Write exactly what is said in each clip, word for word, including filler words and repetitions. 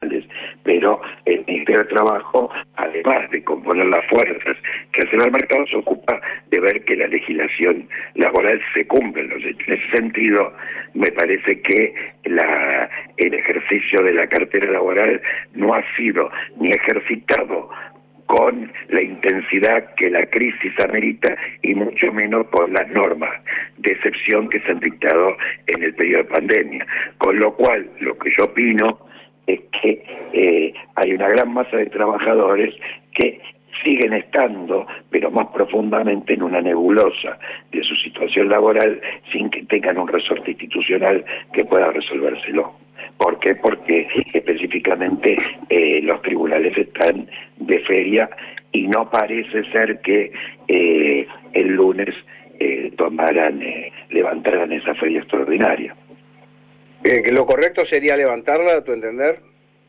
laborales, pero el Ministerio de Trabajo, además de componer las fuerzas que hacen al mercado, se ocupa de ver que la legislación laboral se cumple. En ese sentido, me parece que la, el ejercicio de la cartera laboral no ha sido ni ejercitado con la intensidad que la crisis amerita y mucho menos por las normas de excepción que se han dictado en el periodo de pandemia. Con lo cual, lo que yo opino es que eh, hay una gran masa de trabajadores que siguen estando, pero más profundamente en una nebulosa de su situación laboral sin que tengan un resorte institucional que pueda resolvérselo. ¿Por qué? Porque específicamente eh, los tribunales están de feria y no parece ser que eh, el lunes eh, tomaran, eh, levantaran esa feria extraordinaria. Eh, ¿Lo correcto sería levantarla, a tu entender?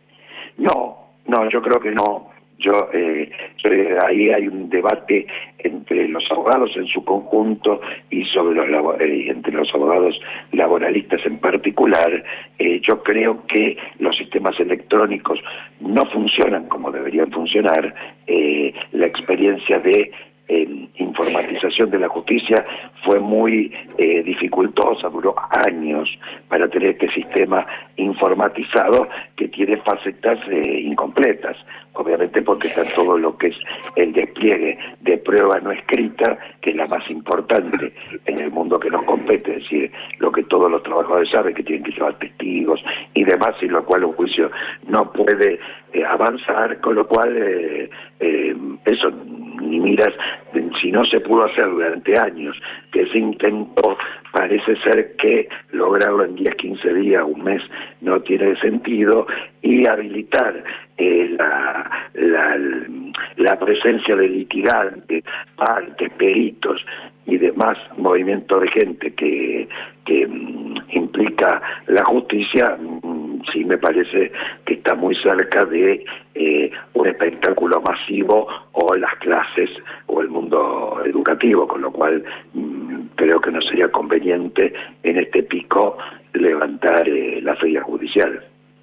No, no, yo creo que no. Yo, eh, ahí hay un debate entre los abogados en su conjunto y sobre los eh, entre los abogados laboralistas en particular. Eh, yo creo que los sistemas electrónicos no funcionan como deberían funcionar. Eh, la experiencia de eh, informatización de la justicia fue muy eh, dificultosa, duró años para tener este sistema informatizado que tiene facetas eh, incompletas, obviamente porque está todo lo que es el despliegue de prueba no escrita, que es la más importante en el mundo que nos compete, es decir, lo que todos los trabajadores saben, que tienen que llevar testigos y demás, y lo cual un juicio no puede eh, avanzar, con lo cual eh, eh, eso ni miras, si no se pudo hacer durante años, que ese intento parece ser que lograrlo en diez, quince días, un mes, no tiene sentido, y habilitar eh, la, la, la presencia de litigantes, partes, peritos y demás movimientos de gente que, que um, implica la justicia, um, sí me parece que está muy cerca de eh, un espectáculo masivo o las clases o el mundo educativo, con lo cual um, creo que no sería conveniente en este pico levantar eh, la feria judicial.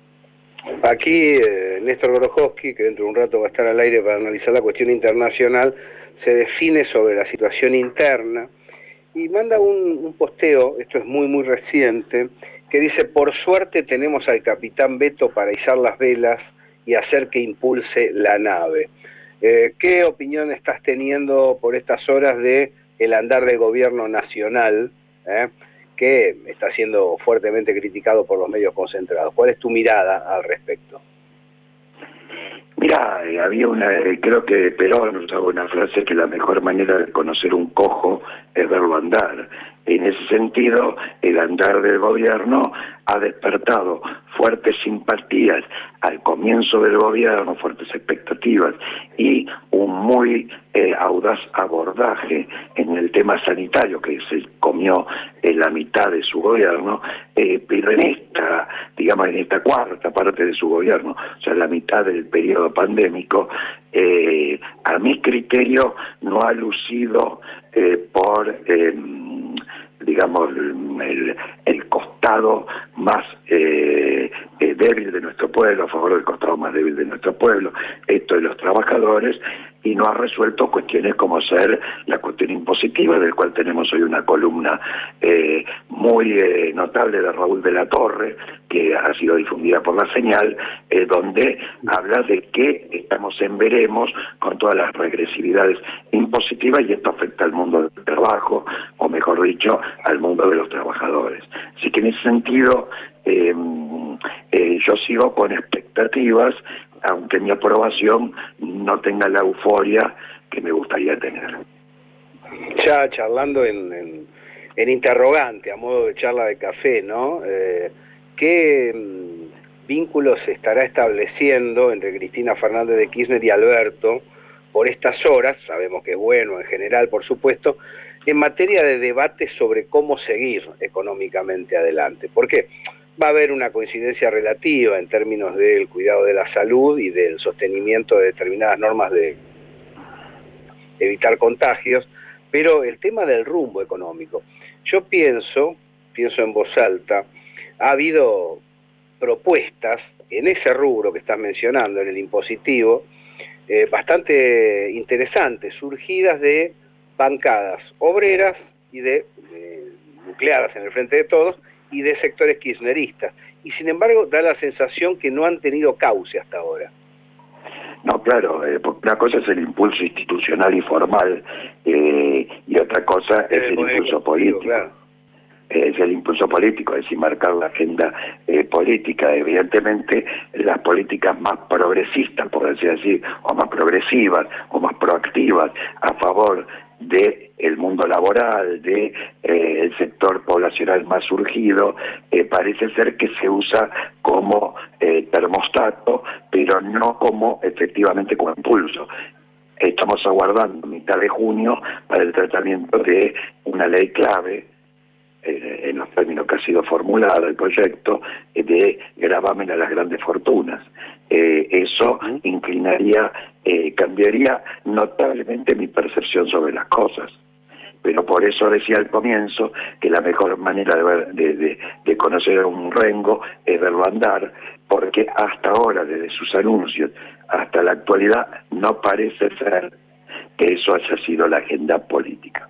Aquí eh, Néstor Grojowski, que dentro de un rato va a estar al aire para analizar la cuestión internacional, se define sobre la situación interna y manda un, un posteo, esto es muy muy reciente, que dice: por suerte tenemos al capitán Beto para izar las velas y hacer que impulse la nave. Eh, ¿Qué opinión estás teniendo por estas horas de el andar del gobierno nacional, eh, que está siendo fuertemente criticado por los medios concentrados? ¿Cuál es tu mirada al respecto? Mira, eh, había una, eh, creo que Perón usaba una frase que la mejor manera de conocer un cojo es verlo andar. En ese sentido, el andar del gobierno ha despertado fuertes simpatías al comienzo del gobierno, fuertes expectativas y un muy eh, audaz abordaje en el tema sanitario que se comió en la mitad de su gobierno, eh, pero en esta, digamos, en esta cuarta parte de su gobierno, o sea, la mitad del periodo pandémico, eh, a mi criterio no ha lucido eh, por... Eh, digamos, el, el costado más eh, eh, débil de nuestro pueblo, a favor del costado más débil de nuestro pueblo, esto de los trabajadores, y no ha resuelto cuestiones como ser la cuestión impositiva, del cual tenemos hoy una columna eh, muy eh, notable de Raúl de la Torre, que ha sido difundida por La Señal, eh, donde habla de que estamos en veremos con todas las regresividades impositivas, y esto afecta al mundo del trabajo, o mejor dicho, al mundo de los trabajadores. Así que en ese sentido, eh, eh, yo sigo con expectativas, aunque mi aprobación no tenga la euforia que me gustaría tener. Ya charlando en, en, en interrogante, a modo de charla de café, ¿no? Eh, ¿Qué mm, vínculos se estará estableciendo entre Cristina Fernández de Kirchner y Alberto por estas horas? Sabemos que es bueno en general, por supuesto, en materia de debate sobre cómo seguir económicamente adelante. ¿Por qué? Va a haber una coincidencia relativa en términos del cuidado de la salud y del sostenimiento de determinadas normas de evitar contagios, pero el tema del rumbo económico, yo pienso, pienso en voz alta, ha habido propuestas en ese rubro que estás mencionando, en el impositivo, eh, bastante interesantes, surgidas de bancadas obreras y de, de nucleadas en el Frente de Todos y de sectores kirchneristas. Y sin embargo da la sensación que no han tenido cauce hasta ahora. No, claro, eh, porque una cosa es el impulso institucional y formal eh, y otra cosa es el, el impulso político. Claro. Es el impulso político, es decir, marcar la agenda eh, política. Evidentemente, las políticas más progresistas, por decir así, o más progresivas, o más proactivas, a favor de el mundo laboral, de eh, el sector poblacional más surgido, eh, parece ser que se usa como eh, termostato, pero no como efectivamente como impulso. Estamos aguardando mitad de junio para el tratamiento de una ley clave, eh, en los términos que ha sido formulado el proyecto, eh, de gravamen a las grandes fortunas. Eh, eso inclinaría, eh, cambiaría notablemente mi percepción sobre las cosas. Pero por eso decía al comienzo que la mejor manera de, ver, de, de, de conocer a un rengo es verlo andar, porque hasta ahora, desde sus anuncios hasta la actualidad, no parece ser que eso haya sido la agenda política.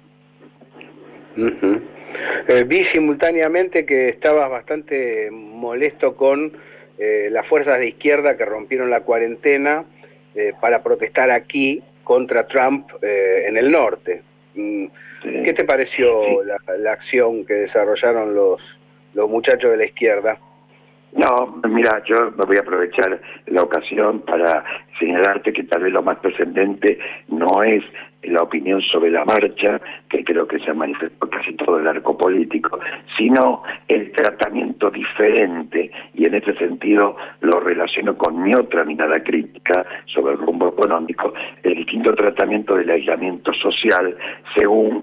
Uh-huh. Eh, vi simultáneamente que estabas bastante molesto con eh, las fuerzas de izquierda que rompieron la cuarentena eh, para protestar aquí contra Trump eh, en el norte. Mm, sí. ¿Qué te pareció sí. la, la acción que desarrollaron los, los muchachos de la izquierda? No, mira, yo me voy a aprovechar la ocasión para señalarte que tal vez lo más trascendente no es la opinión sobre la marcha, que creo que se manifestó casi todo el arco político, sino el tratamiento diferente, y en ese sentido lo relaciono con mi otra mirada crítica sobre el rumbo económico, el distinto tratamiento del aislamiento social según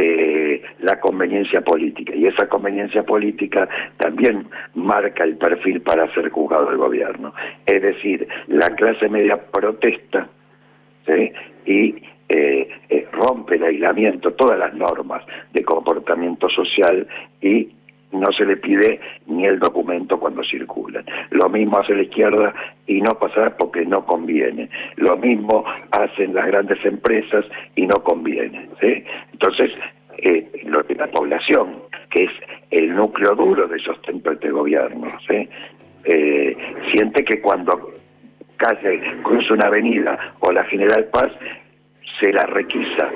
eh, la conveniencia política, y esa conveniencia política también marca el perfil para ser juzgado del gobierno. Es decir, la clase media protesta, ¿sí? y Eh, eh, rompe el aislamiento, todas las normas de comportamiento social, y no se le pide ni el documento cuando circulan. Lo mismo hace la izquierda y no pasará porque no conviene. Lo mismo hacen las grandes empresas y no conviene, ¿sí? Entonces, eh, lo de la población, que es el núcleo duro de sostento de este gobierno, ¿sí? eh, siente que cuando casi cruza una avenida o la General Paz, se la requisa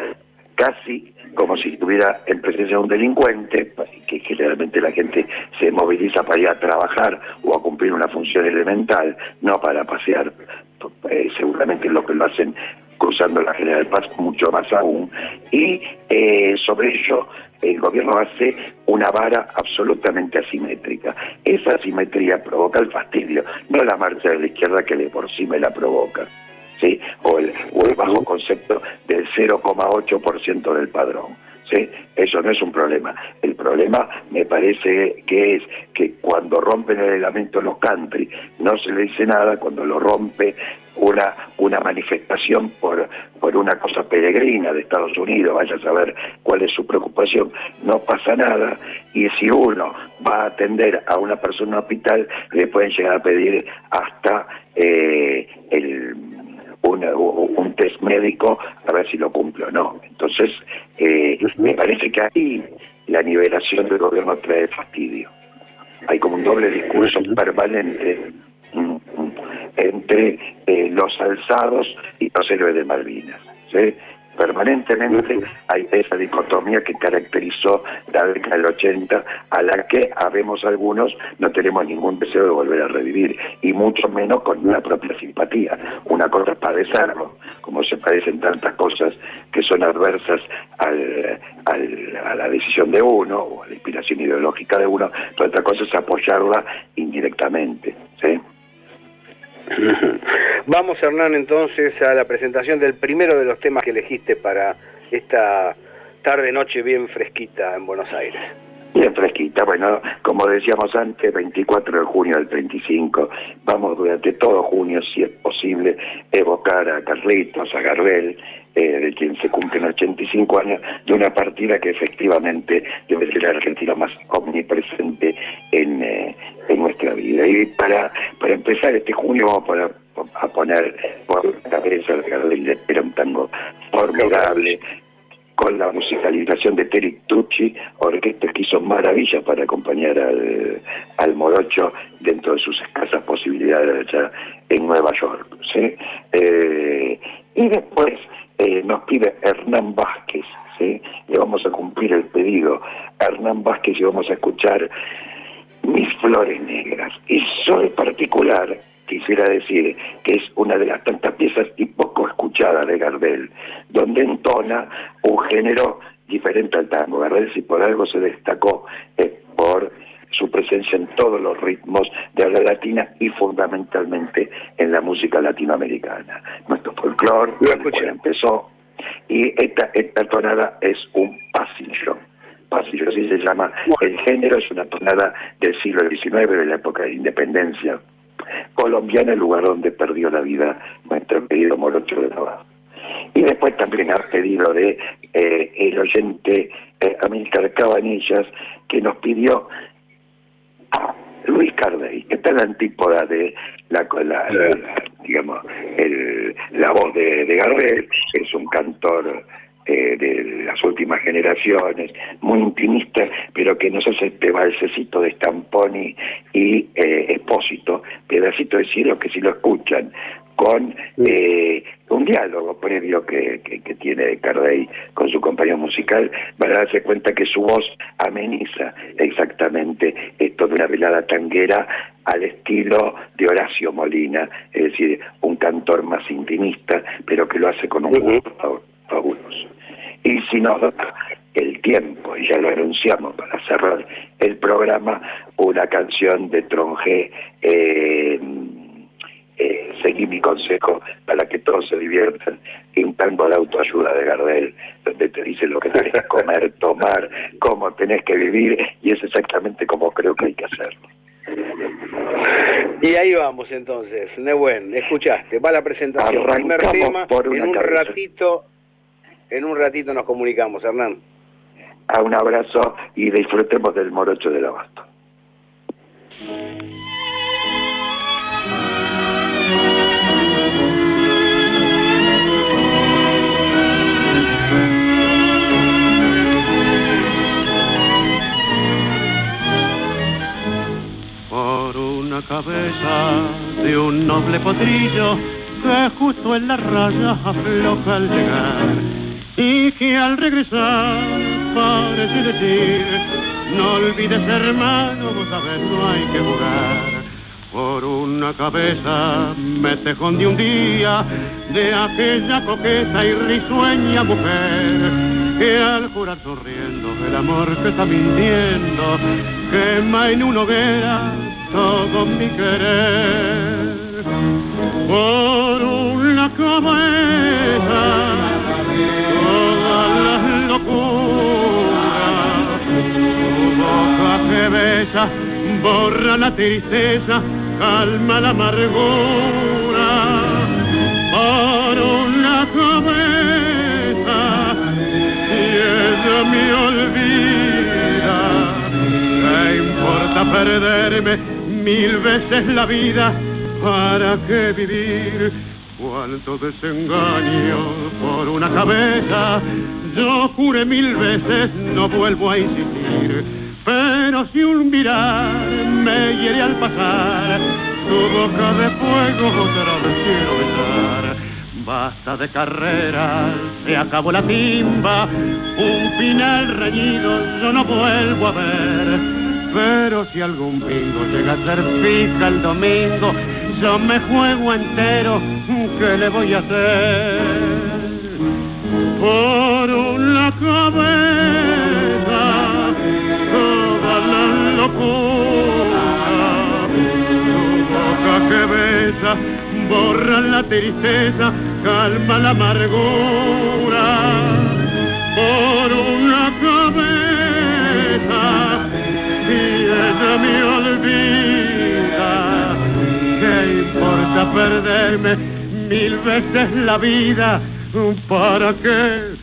casi como si estuviera en presencia de un delincuente, que generalmente la gente se moviliza para ir a trabajar o a cumplir una función elemental, no para pasear. Eh, seguramente lo que lo hacen cruzando la General Paz mucho más aún, y eh, sobre ello el gobierno hace una vara absolutamente asimétrica. Esa asimetría provoca el fastidio, no la marcha de la izquierda que de por sí me la provoca. ¿Sí? O, el, o el bajo concepto del cero coma ocho por ciento del padrón. ¿Sí? Eso no es un problema. El problema me parece que es que cuando rompen el reglamento en los country no se le dice nada, cuando lo rompe una una manifestación por, por una cosa peregrina de Estados Unidos, vaya a saber cuál es su preocupación, no pasa nada, y si uno va a atender a una persona en un hospital, le pueden llegar a pedir hasta eh, el... Una, un test médico a ver si lo cumple o no. Entonces, eh, me parece que ahí la nivelación del gobierno trae fastidio. Hay como un doble discurso permanente mm, mm, entre eh, los alzados y los héroes de Malvinas, ¿sí? Permanentemente hay esa dicotomía que caracterizó la década del ochenta, a la que habemos algunos no tenemos ningún deseo de volver a revivir, y mucho menos con una propia simpatía. Una cosa es padecerlo, como se padecen tantas cosas que son adversas al, al, a la decisión de uno o a la inspiración ideológica de uno, pero otra cosa es apoyarla indirectamente, ¿sí? Vamos, Hernán, entonces a la presentación del primero de los temas que elegiste para esta tarde-noche bien fresquita en Buenos Aires. Bien fresquita, bueno, como decíamos antes, veinticuatro de junio del treinta y cinco, vamos durante todo junio, si es posible, evocar a Carlitos, a Gardel, eh, de quien se cumplen ochenta y cinco años, de una partida que efectivamente debe ser el argentino más omnipresente en, eh, en nuestra vida. Y para, para empezar este junio vamos a, a poner por la cabeza de Gardel, era un tango formidable, con la musicalización de Terry Tucci, orquesta que hizo maravillas para acompañar al, al Morocho dentro de sus escasas posibilidades allá en Nueva York, ¿sí? Eh, y después eh, nos pide Hernán Vázquez, ¿sí? Le vamos a cumplir el pedido a Hernán Vázquez y vamos a escuchar Mis Flores Negras. Y soy particular, quisiera decir que es una de las tantas piezas y poco escuchadas de Gardel, donde entona un género diferente al tango. Gardel, si por algo se destacó, es por su presencia en todos los ritmos de habla latina y fundamentalmente en la música latinoamericana. Nuestro folclore empezó, y esta, esta tonada es un pasillo. Pasillo, así se llama. El género es una tonada del siglo diecinueve, de la época de independencia colombiana, el lugar donde perdió la vida nuestro querido Morocho de Navarro. Y después también ha pedido de eh, el oyente eh, Amílcar Cabanillas, que nos pidió a Luis Cardey, que está en la antípoda de la, la, la, la digamos, el, la voz de, de Gardel, es un cantor Eh, de las últimas generaciones, muy intimista, pero que nos hace este balsecito de Stamponi y eh, Espósito, pedacito de cielo, que si lo escuchan con eh, un diálogo previo que, que, que tiene Cardey con su compañero musical, van a darse cuenta que su voz ameniza exactamente esto de una velada tanguera al estilo de Horacio Molina, es decir, un cantor más intimista, pero que lo hace con un gusto fabuloso. Y si nos da el tiempo, y ya lo anunciamos para cerrar el programa, una canción de Tronjé, eh, eh, seguí mi consejo para que todos se diviertan, y un tango de autoayuda de Gardel, donde te dice lo que tenés que comer, tomar, cómo tenés que vivir, y es exactamente como creo que hay que hacerlo. Y ahí vamos entonces, Nehuen, escuchaste, va la presentación, primer tema, en un cabeza. ratito, en un ratito nos comunicamos, Hernán. A un abrazo y disfrutemos del Morocho del Abasto. Por una cabeza de un noble potrillo que justo en la raya afloja al llegar y que al regresar parece decir: no olvides, hermano, vos sabés, no hay que jugar. Por una cabeza me tejón de un día de aquella coqueta y risueña mujer que al jurar sonriendo el amor que está mintiendo quema en una hoguera todo mi querer. Por una cabeza todas las locuras, tu boca que besa borra la tristeza, calma la amargura. Por una cabeza, si ella me olvida, ¿qué importa perderme mil veces la vida? ¿Para qué vivir? Cuánto desengaño por una cabeza. Yo juré mil veces, no vuelvo a insistir. Pero si un mirar me hiere al pasar, tu boca de fuego otra vez quiero besar. Basta de carreras, se acabó la timba, un final reñido yo no vuelvo a ver. Pero si algún bingo llega a ser fija el domingo, yo me juego entero, ¿qué le voy a hacer? Por una cabeza toda la locura, tu boca que besa borra la tristeza, calma la amargura. Por una cabeza de mi olvida. ¿Qué importa perderme mil veces la vida? ¿Para qué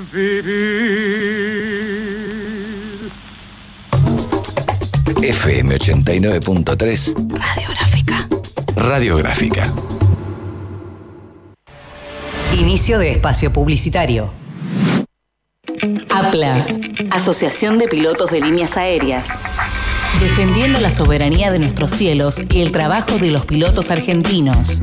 vivir? F M ochenta y nueve punto tres Radiográfica. Radiográfica. Inicio de espacio publicitario. APLA, Asociación de Pilotos de Líneas Aéreas. Defendiendo la soberanía de nuestros cielos y el trabajo de los pilotos argentinos.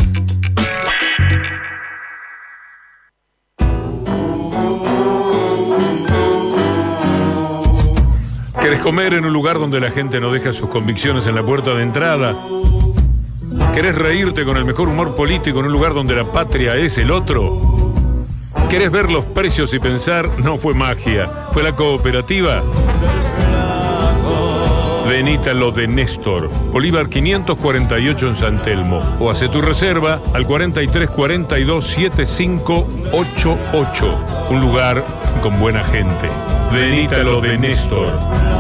¿Querés comer en un lugar donde la gente no deja sus convicciones en la puerta de entrada? ¿Querés reírte con el mejor humor político en un lugar donde la patria es el otro? ¿Querés ver los precios y pensar, no fue magia, fue la cooperativa? Venite a lo de Néstor, Bolívar quinientos cuarenta y ocho en San Telmo, o hace tu reserva al cuarenta y tres cuarenta y dos setenta y cinco ochenta y ocho. Un lugar con buena gente. Venite a lo de Néstor.